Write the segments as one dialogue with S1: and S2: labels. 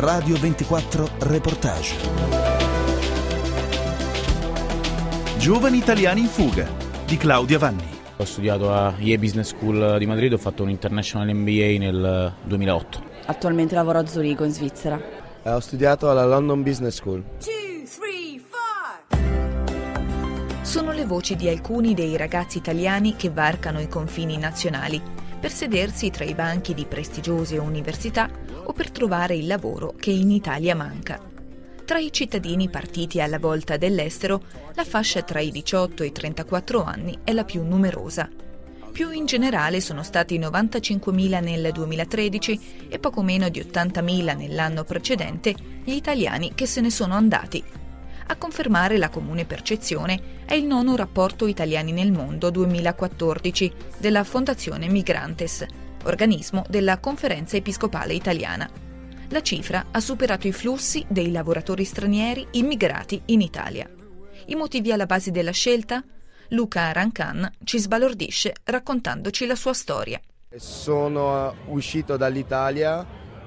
S1: Radio 24 Reportage. Giovani italiani in fuga di Claudia Vanni.
S2: Ho studiato a Yale Business School di Madrid, ho fatto un International MBA nel 2008.
S3: Attualmente lavoro a Zurigo, in Svizzera.
S4: Ho studiato alla London Business School.
S5: 2, 3, 4.
S6: Sono le voci di alcuni dei ragazzi italiani che varcano i confini nazionali per sedersi tra i banchi di prestigiose università o per trovare il lavoro che in Italia manca. Tra i cittadini partiti alla volta dell'estero, la fascia tra i 18 e i 34 anni è la più numerosa. Più in generale sono stati 95.000 nel 2013 e poco meno di 80.000 nell'anno precedente gli italiani che se ne sono andati. A confermare la comune percezione è il nono rapporto Italiani nel mondo 2014 della Fondazione Migrantes, organismo della Conferenza Episcopale Italiana. La cifra ha superato i flussi dei lavoratori stranieri immigrati in Italia. I motivi alla base della scelta? Luca Rancan ci sbalordisce raccontandoci la sua storia.
S4: Sono uscito dall'Italia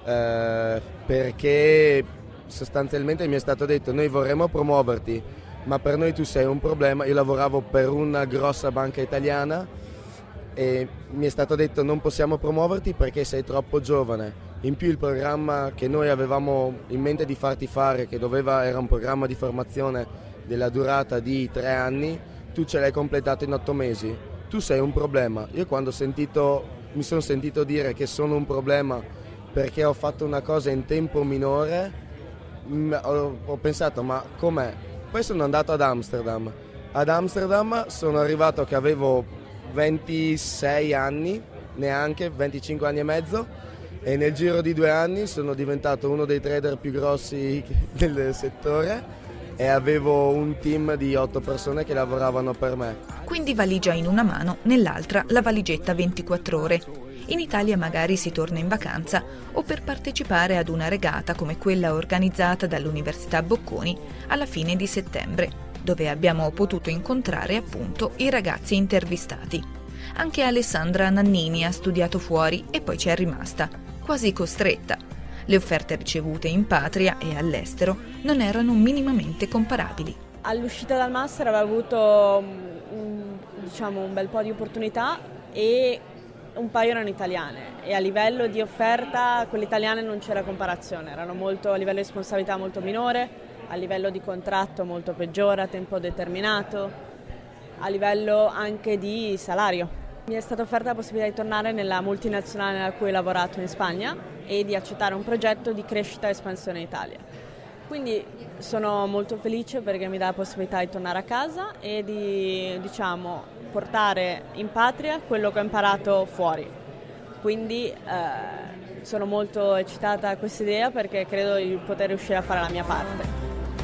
S4: perché sostanzialmente mi è stato detto: noi vorremmo promuoverti, ma per noi tu sei un problema. Io lavoravo per una grossa banca italiana e mi è stato detto: non possiamo promuoverti perché sei troppo giovane. In più il programma che noi avevamo in mente di farti fare, che era un programma di formazione della durata di 3 anni, tu ce l'hai completato in 8 mesi. Tu sei un problema. Io quando mi sono sentito dire che sono un problema perché ho fatto una cosa in tempo minore, ho pensato: ma com'è? Poi sono andato ad Amsterdam. Ad Amsterdam sono arrivato che avevo 26 anni, neanche 25 anni e mezzo, e nel giro di 2 anni sono diventato uno dei trader più grossi del settore e avevo un team di 8 persone che lavoravano per me.
S6: Quindi valigia in una mano, nell'altra la valigetta 24 ore. In Italia magari si torna in vacanza o per partecipare ad una regata come quella organizzata dall'Università Bocconi alla fine di settembre, dove abbiamo potuto incontrare appunto i ragazzi intervistati. Anche Alessandra Nannini ha studiato fuori e poi ci è rimasta, quasi costretta. Le offerte ricevute in patria e all'estero non erano minimamente comparabili.
S3: All'uscita dal master avevo avuto un bel po' di opportunità e un paio erano italiane, e a livello di offerta quelle italiane non c'era comparazione, erano a livello di responsabilità molto minore, a livello di contratto molto peggiore, a tempo determinato, a livello anche di salario. Mi è stata offerta la possibilità di tornare nella multinazionale nella cui ho lavorato in Spagna e di accettare un progetto di crescita e espansione in Italia. Quindi sono molto felice perché mi dà la possibilità di tornare a casa e di portare in patria quello che ho imparato fuori. Quindi sono molto eccitata a questa idea perché credo di poter riuscire a fare la mia parte.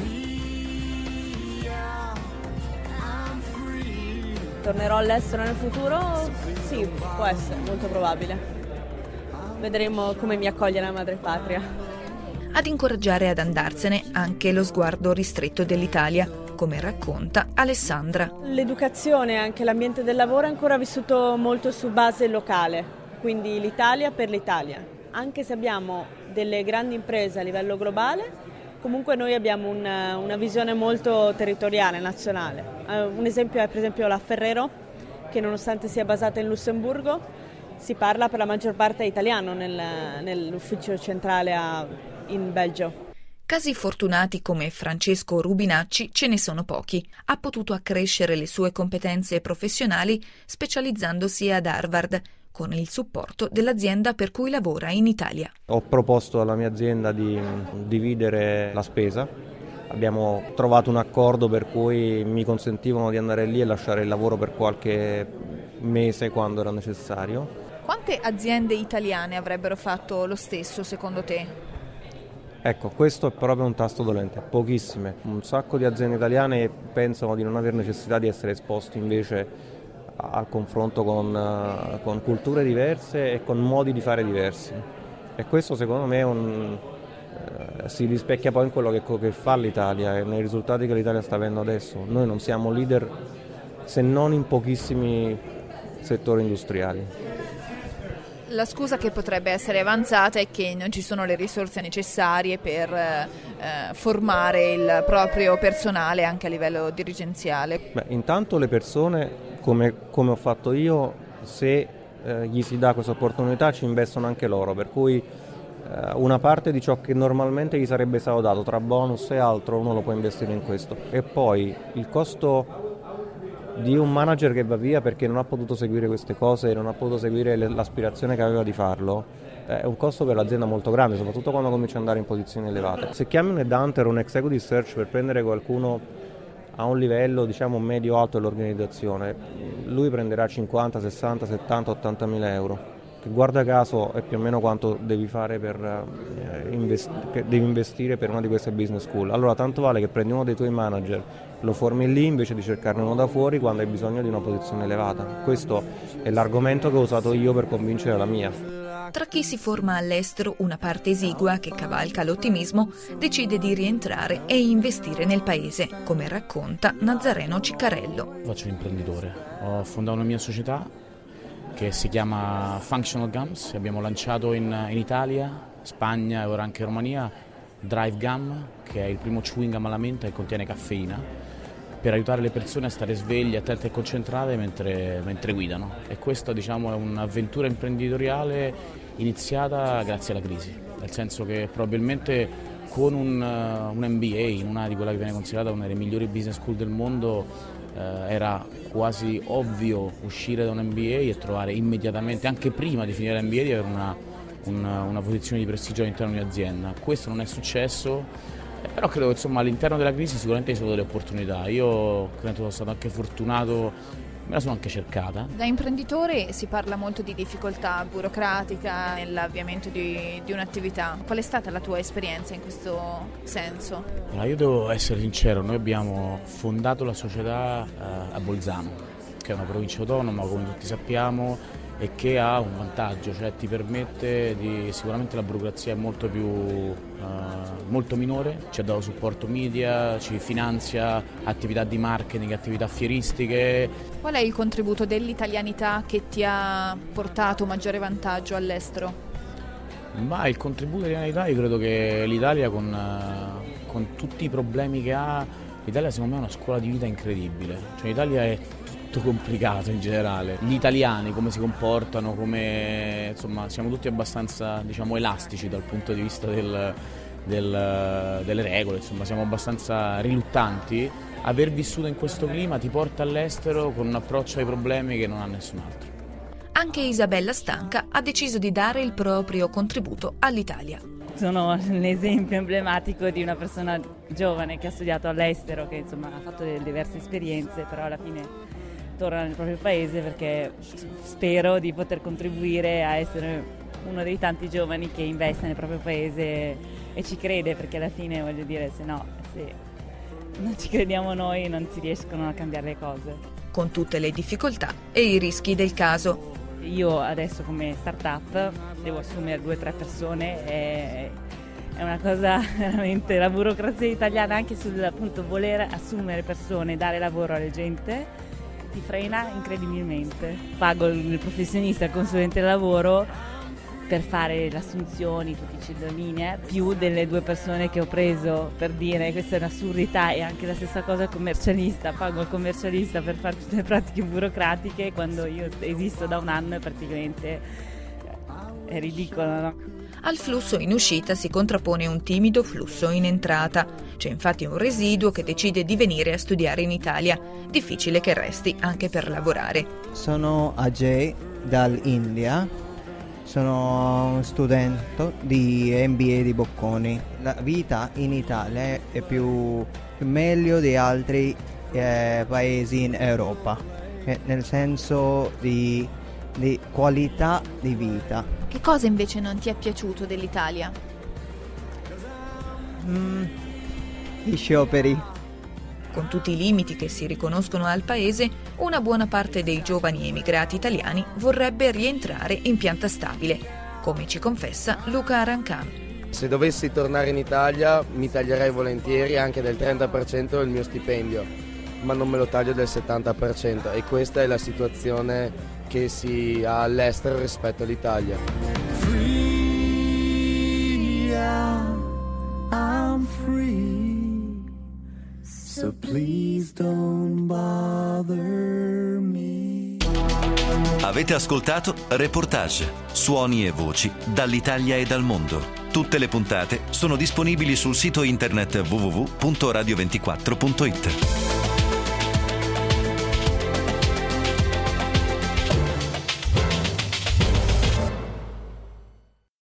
S3: Tornerò all'estero nel futuro? Sì, può essere, molto probabile. Vedremo come mi accoglie la madrepatria.
S6: Ad incoraggiare ad andarsene anche lo sguardo ristretto dell'Italia, come racconta Alessandra.
S3: L'educazione e anche l'ambiente del lavoro è ancora vissuto molto su base locale, quindi l'Italia per l'Italia. Anche se abbiamo delle grandi imprese a livello globale, comunque noi abbiamo una visione molto territoriale, nazionale. Un esempio è per esempio la Ferrero, che nonostante sia basata in Lussemburgo, si parla per la maggior parte italiano nell'ufficio centrale in Belgio.
S6: Casi fortunati come Francesco Rubinacci ce ne sono pochi. Ha potuto accrescere le sue competenze professionali specializzandosi ad Harvard, con il supporto dell'azienda per cui lavora in Italia.
S7: Ho proposto alla mia azienda di dividere la spesa. Abbiamo trovato un accordo per cui mi consentivano di andare lì e lasciare il lavoro per qualche mese quando era necessario.
S8: Quante aziende italiane avrebbero fatto lo stesso secondo te?
S7: Ecco, questo è proprio un tasto dolente, pochissime. Un sacco di aziende italiane pensano di non avere necessità di essere esposti invece al confronto con culture diverse e con modi di fare diversi, e questo secondo me si rispecchia poi in quello che fa l'Italia e nei risultati che l'Italia sta avendo adesso. Noi non siamo leader se non in pochissimi settori industriali.
S8: La scusa che potrebbe essere avanzata è che non ci sono le risorse necessarie per formare il proprio personale anche a livello dirigenziale.
S7: Intanto le persone, come ho fatto io, se gli si dà questa opportunità ci investono anche loro, per cui una parte di ciò che normalmente gli sarebbe stato dato tra bonus e altro uno lo può investire in questo. E poi il costo di un manager che va via perché non ha potuto seguire queste cose, non ha potuto seguire l'aspirazione che aveva di farlo, è un costo per l'azienda molto grande, soprattutto quando comincia ad andare in posizioni elevate. Se chiami un headhunter o un executive search per prendere qualcuno a un livello diciamo medio-alto dell'organizzazione, lui prenderà 50, 60, 70, 80 mila euro, che guarda caso è più o meno quanto devi fare devi investire per una di queste business school. Allora tanto vale che prendi uno dei tuoi manager, lo formi lì invece di cercarne uno da fuori quando hai bisogno di una posizione elevata. Questo è l'argomento che ho usato io per convincere la mia.
S6: Tra chi si forma all'estero, una parte esigua che cavalca l'ottimismo decide di rientrare e investire nel paese, come racconta Nazareno Ciccarello.
S2: Faccio l'imprenditore, ho fondato una mia società che si chiama Functional Gums, abbiamo lanciato in Italia, Spagna e ora anche Romania Drive Gum, che è il primo chewing gum alla menta che contiene caffeina, per aiutare le persone a stare sveglie, attente e concentrate mentre guidano. E questa diciamo è un'avventura imprenditoriale iniziata grazie alla crisi, nel senso che probabilmente con un MBA in una di quella che viene considerata una delle migliori business school del mondo era quasi ovvio uscire da un MBA e trovare immediatamente, anche prima di finire l'MBA, di avere una posizione di prestigio all'interno di un'azienda. Questo non è successo. Però credo che insomma, all'interno della crisi sicuramente ci sono delle opportunità. Io credo che sono stato anche fortunato, me la sono anche cercata.
S8: Da imprenditore si parla molto di difficoltà burocratica nell'avviamento di un'attività. Qual è stata la tua esperienza in questo senso?
S2: Allora, io devo essere sincero, noi abbiamo fondato la società a Bolzano, che è una provincia autonoma come tutti sappiamo, e che ha un vantaggio, cioè ti permette sicuramente la burocrazia è molto minore, ci ha dato supporto media, ci finanzia attività di marketing, attività fieristiche.
S8: Qual è il contributo dell'italianità che ti ha portato maggiore vantaggio all'estero?
S2: Ma il contributo dell'italianità, io credo che l'Italia con tutti i problemi che ha, l'Italia secondo me è una scuola di vita incredibile, cioè l'Italia è complicato in generale. Gli italiani come si comportano, come insomma siamo tutti abbastanza diciamo elastici dal punto di vista delle regole, insomma siamo abbastanza riluttanti. Aver vissuto in questo clima ti porta all'estero con un approccio ai problemi che non ha nessun altro.
S6: Anche Isabella Stanca ha deciso di dare il proprio contributo all'Italia.
S9: Sono l'esempio emblematico di una persona giovane che ha studiato all'estero, che insomma ha fatto delle diverse esperienze, però alla fine torna nel proprio paese perché spero di poter contribuire a essere uno dei tanti giovani che investe nel proprio paese e ci crede, perché alla fine voglio dire se non ci crediamo noi non si riescono a cambiare le cose.
S6: Con tutte le difficoltà e i rischi del caso.
S9: Io adesso come startup devo assumere 2 o 3 persone e è una cosa veramente, la burocrazia italiana anche sul appunto voler assumere persone, dare lavoro alle gente ti frena incredibilmente. Pago il professionista, il consulente del lavoro per fare le assunzioni, tutti i cedolinee, più delle 2 persone che ho preso, per dire questa è un'assurdità. E anche la stessa cosa il commercialista, pago il commercialista per fare tutte le pratiche burocratiche quando io esisto da un anno e praticamente è ridicolo, no?
S6: Al flusso in uscita si contrappone un timido flusso in entrata. C'è infatti un residuo che decide di venire a studiare in Italia. Difficile che resti anche per lavorare.
S10: Sono Ajay dall'India, sono uno studente di MBA di Bocconi. La vita in Italia è più meglio di altri paesi in Europa, nel senso di qualità di vita.
S8: Che cosa invece non ti è piaciuto dell'Italia?
S10: Gli scioperi.
S6: Con tutti i limiti che si riconoscono al paese, una buona parte dei giovani emigrati italiani vorrebbe rientrare in pianta stabile, come ci confessa Luca Arancan.
S4: Se dovessi tornare in Italia mi taglierei volentieri anche del 30% del mio stipendio, ma non me lo taglio del 70%, e questa è la situazione che si ha all'estero rispetto all'Italia.
S11: Free, I'm free, so please don't bother me.
S1: Avete ascoltato Reportage, suoni e voci dall'Italia e dal mondo. Tutte le puntate sono disponibili sul sito internet www.radio24.it.